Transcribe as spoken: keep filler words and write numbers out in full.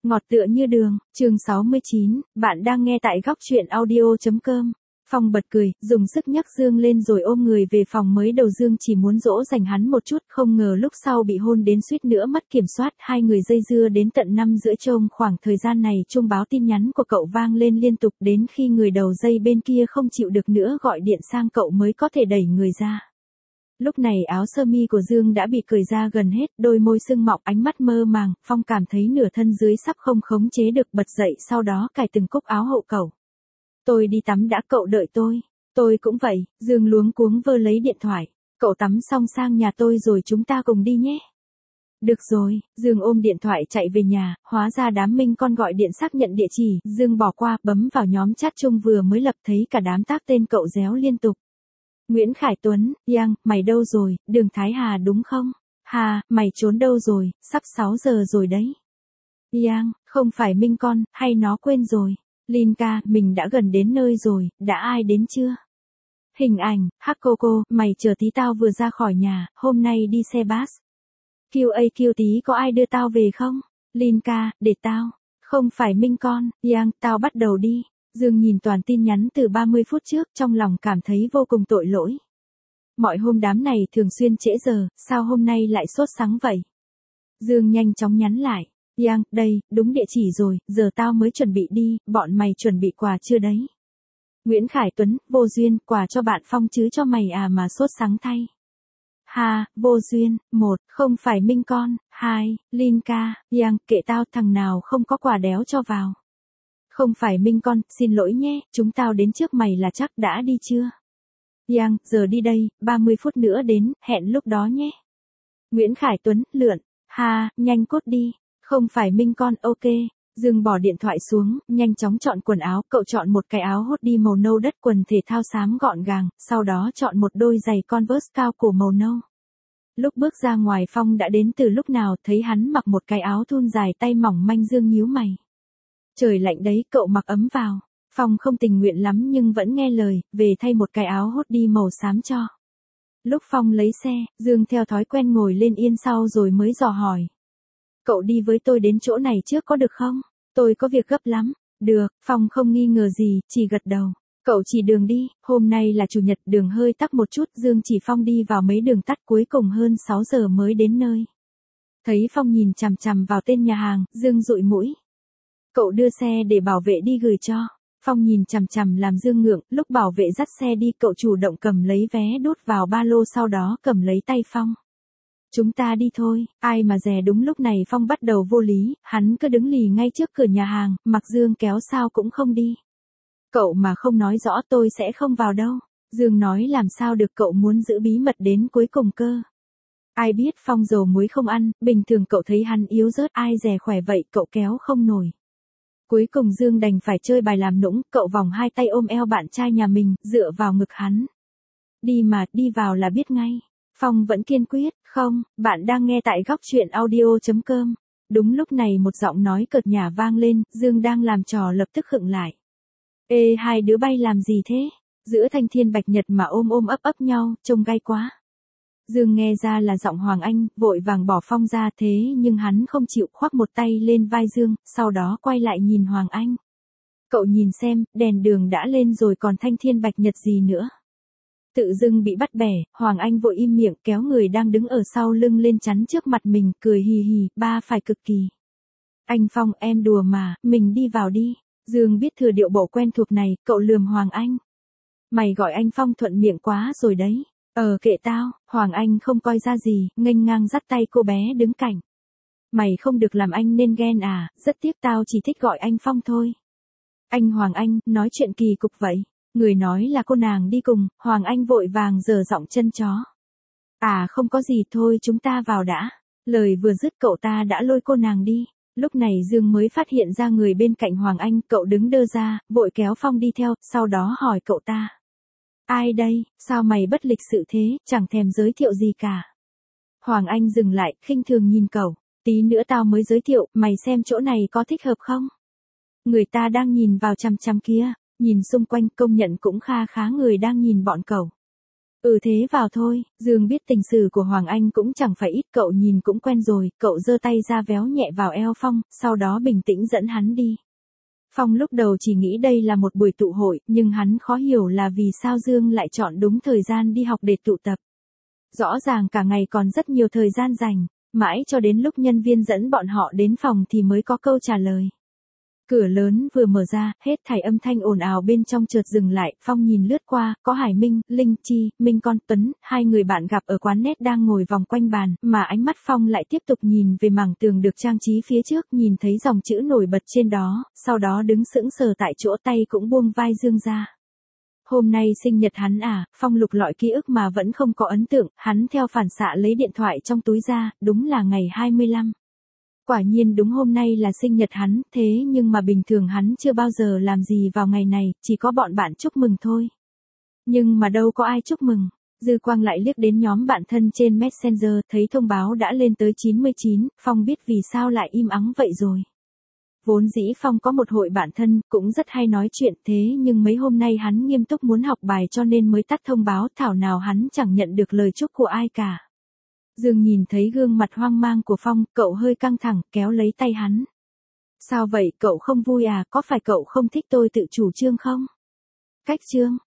Ngọt tựa như đường, chương sáu mươi chín, bạn đang nghe tại góc truyện audio.com. Phong bật cười, dùng sức nhấc Dương lên rồi ôm người về phòng. Mới đầu Dương chỉ muốn dỗ dành hắn một chút, không ngờ lúc sau bị hôn đến suýt nữa mất kiểm soát. Hai người dây dưa đến tận năm rưỡi trông. Khoảng thời gian này chuông báo tin nhắn của cậu vang lên liên tục, đến khi người đầu dây bên kia không chịu được nữa gọi điện sang cậu mới có thể đẩy người ra. Lúc này áo sơ mi của Dương đã bị cởi ra gần hết, đôi môi sưng mọng, ánh mắt mơ màng. Phong cảm thấy nửa thân dưới sắp không khống chế được, bật dậy sau đó cài từng cúc áo hộ cậu. Tôi đi tắm đã, cậu đợi tôi. Tôi cũng vậy. Dương luống cuống vơ lấy điện thoại. Cậu tắm xong sang nhà tôi rồi chúng ta cùng đi nhé. Được rồi. Dương ôm điện thoại chạy về nhà, hóa ra đám Minh Con gọi điện xác nhận địa chỉ. Dương bỏ qua, bấm vào nhóm chat chung vừa mới lập, thấy cả đám tác tên cậu réo liên tục. Nguyễn Khải Tuấn, Yang, mày đâu rồi, Đường Thái Hà đúng không? Hà, mày trốn đâu rồi, sắp sáu giờ rồi đấy. Yang, không phải Minh Con, hay nó quên rồi. Linka, mình đã gần đến nơi rồi, đã ai đến chưa? Hình ảnh, hắc Coco, mày chờ tí tao vừa ra khỏi nhà, hôm nay đi xe bus. quy a quy tí có ai đưa tao về không? Linka, để tao. Không phải Minh Con, Yang, tao bắt đầu đi. Dương nhìn toàn tin nhắn từ ba mươi phút trước, trong lòng cảm thấy vô cùng tội lỗi. Mọi hôm đám này thường xuyên trễ giờ, sao hôm nay lại sốt sắng vậy? Dương nhanh chóng nhắn lại. Yang, đây, đúng địa chỉ rồi, giờ tao mới chuẩn bị đi, bọn mày chuẩn bị quà chưa đấy? Nguyễn Khải Tuấn, vô duyên, quà cho bạn Phong chứ cho mày à mà sốt sắng thay. Ha, vô duyên, một, không phải Minh Con, hai, Linka, Yang, kệ tao, thằng nào không có quà đéo cho vào. Không phải Minh Con, xin lỗi nhé, chúng tao đến trước mày là chắc, đã đi chưa? Yang, giờ đi đây, ba mươi phút nữa đến, hẹn lúc đó nhé. Nguyễn Khải Tuấn, lượn, ha, nhanh cốt đi. Không phải Minh Con, ok. Dương bỏ điện thoại xuống, nhanh chóng chọn quần áo, cậu chọn một cái áo hoodie màu nâu đất, quần thể thao xám gọn gàng, sau đó chọn một đôi giày Converse cao cổ màu nâu. Lúc bước ra ngoài Phong đã đến từ lúc nào, thấy hắn mặc một cái áo thun dài tay mỏng manh. Dương nhíu mày. Trời lạnh đấy, cậu mặc ấm vào. Phong không tình nguyện lắm nhưng vẫn nghe lời, về thay một cái áo hoodie màu xám cho. Lúc Phong lấy xe, Dương theo thói quen ngồi lên yên sau rồi mới dò hỏi. Cậu đi với tôi đến chỗ này trước có được không? Tôi có việc gấp lắm. Được, Phong không nghi ngờ gì, chỉ gật đầu. Cậu chỉ đường đi, hôm nay là chủ nhật, đường hơi tắc một chút. Dương chỉ Phong đi vào mấy đường tắt, cuối cùng hơn sáu giờ mới đến nơi. Thấy Phong nhìn chằm chằm vào tên nhà hàng, Dương dụi mũi. Cậu đưa xe để bảo vệ đi gửi cho. Phong nhìn chằm chằm làm Dương ngượng, lúc bảo vệ dắt xe đi cậu chủ động cầm lấy vé đút vào ba lô, sau đó cầm lấy tay Phong. Chúng ta đi thôi, ai mà dè. Đúng lúc này Phong bắt đầu vô lý, hắn cứ đứng lì ngay trước cửa nhà hàng, mặc Dương kéo sao cũng không đi. Cậu mà không nói rõ tôi sẽ không vào đâu. Dương nói làm sao được, cậu muốn giữ bí mật đến cuối cùng cơ. Ai biết Phong dầu muối không ăn, bình thường cậu thấy hắn yếu rớt, ai dè khỏe vậy cậu kéo không nổi. Cuối cùng Dương đành phải chơi bài làm nũng, cậu vòng hai tay ôm eo bạn trai nhà mình, dựa vào ngực hắn. Đi mà, đi vào là biết ngay. Phong vẫn kiên quyết, không, bạn đang nghe tại góc truyện audio.com. Đúng lúc này một giọng nói cợt nhả vang lên, Dương đang làm trò lập tức khựng lại. Ê, hai đứa bay làm gì thế? Giữa thanh thiên bạch nhật mà ôm ôm ấp ấp nhau, trông gai quá. Dương nghe ra là giọng Hoàng Anh, vội vàng bỏ Phong ra, thế nhưng hắn không chịu, khoác một tay lên vai Dương, sau đó quay lại nhìn Hoàng Anh. Cậu nhìn xem, đèn đường đã lên rồi còn thanh thiên bạch nhật gì nữa. Tự dưng bị bắt bẻ, Hoàng Anh vội im miệng, kéo người đang đứng ở sau lưng lên chắn trước mặt mình, cười hì hì, ba phải cực kỳ. Anh Phong, em đùa mà, mình đi vào đi. Dương biết thừa điệu bộ quen thuộc này, cậu lườm Hoàng Anh. Mày gọi anh Phong thuận miệng quá rồi đấy. Ờ kệ tao, Hoàng Anh không coi ra gì, nghênh ngang dắt tay cô bé đứng cạnh. Mày không được làm anh nên ghen à, rất tiếc tao chỉ thích gọi anh Phong thôi. Anh Hoàng Anh, nói chuyện kỳ cục vậy. Người nói là cô nàng đi cùng, Hoàng Anh vội vàng giở giọng chân chó. À không có gì, thôi chúng ta vào đã. Lời vừa dứt cậu ta đã lôi cô nàng đi. Lúc này Dương mới phát hiện ra người bên cạnh Hoàng Anh, cậu đứng đơ ra, vội kéo Phong đi theo, sau đó hỏi cậu ta. Ai đây, sao mày bất lịch sự thế, chẳng thèm giới thiệu gì cả. Hoàng Anh dừng lại, khinh thường nhìn cậu. Tí nữa tao mới giới thiệu, mày xem chỗ này có thích hợp không? Người ta đang nhìn vào chằm chằm kia. Nhìn xung quanh công nhận cũng kha khá người đang nhìn bọn cậu. Ừ thế vào thôi, Dương biết tình sử của Hoàng Anh cũng chẳng phải ít, cậu nhìn cũng quen rồi, cậu giơ tay ra véo nhẹ vào eo Phong, sau đó bình tĩnh dẫn hắn đi. Phong lúc đầu chỉ nghĩ đây là một buổi tụ hội, nhưng hắn khó hiểu là vì sao Dương lại chọn đúng thời gian đi học để tụ tập. Rõ ràng cả ngày còn rất nhiều thời gian dành, mãi cho đến lúc nhân viên dẫn bọn họ đến phòng thì mới có câu trả lời. Cửa lớn vừa mở ra, hết thảy âm thanh ồn ào bên trong chợt dừng lại, Phong nhìn lướt qua, có Hải Minh, Linh Chi, Minh Con, Tuấn, hai người bạn gặp ở quán net đang ngồi vòng quanh bàn, mà ánh mắt Phong lại tiếp tục nhìn về mảng tường được trang trí phía trước, nhìn thấy dòng chữ nổi bật trên đó, sau đó đứng sững sờ tại chỗ, tay cũng buông vai Dương ra. Hôm nay sinh nhật hắn à, Phong lục lọi ký ức mà vẫn không có ấn tượng, hắn theo phản xạ lấy điện thoại trong túi ra, đúng là ngày hai mươi lăm. Quả nhiên đúng hôm nay là sinh nhật hắn, thế nhưng mà bình thường hắn chưa bao giờ làm gì vào ngày này, chỉ có bọn bạn chúc mừng thôi. Nhưng mà đâu có ai chúc mừng. Dư Quang lại liếc đến nhóm bạn thân trên Messenger, thấy thông báo đã lên tới chín mươi chín, Phong biết vì sao lại im ắng vậy rồi. Vốn dĩ Phong có một hội bạn thân, cũng rất hay nói chuyện, thế nhưng mấy hôm nay hắn nghiêm túc muốn học bài cho nên mới tắt thông báo, thảo nào hắn chẳng nhận được lời chúc của ai cả. Dương nhìn thấy gương mặt hoang mang của Phong, cậu hơi căng thẳng, kéo lấy tay hắn. Sao vậy, cậu không vui à, có phải cậu không thích tôi tự chủ trương không? Cách trương,